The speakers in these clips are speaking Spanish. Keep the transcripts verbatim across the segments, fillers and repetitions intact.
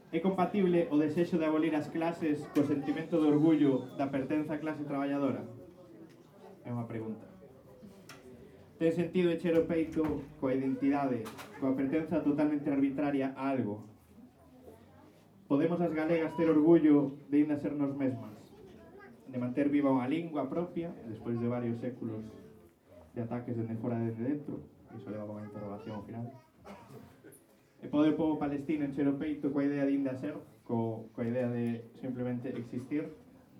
É compatible o desexo de abolir as clases co sentimento de orgullo da pertenza á clase traballadora? É unha pregunta. Ten sentido encher o peito coa identidade, coa pertenza totalmente arbitraria a algo? Podemos as galegas ter orgullo de ainda ser nos mesmas, de manter viva unha lingua propia, despois de varios séculos de ataques dende fora e dende dentro? Iso leva unha interrogación ao final. E pode o povo palestino encher o peito coa idea de ainda ser, co, coa idea de simplemente existir?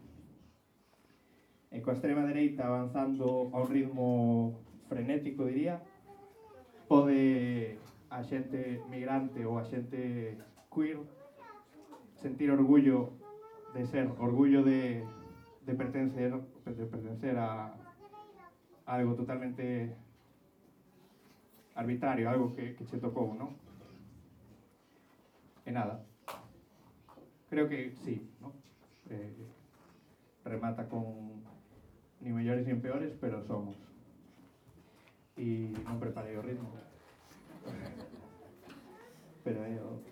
E coa extrema dereita avanzando a un ritmo frenético, diría, pode a xente migrante ou a xente queer sentir orgullo de ser, orgullo de, de pertencer, de pertencer a, a algo totalmente arbitrario, algo que, que che tocou, non? E nada, creo que sí, ¿no? Eh, remata con ni mellores ni peores, pero somos. E non preparei o ritmo. Pero é o...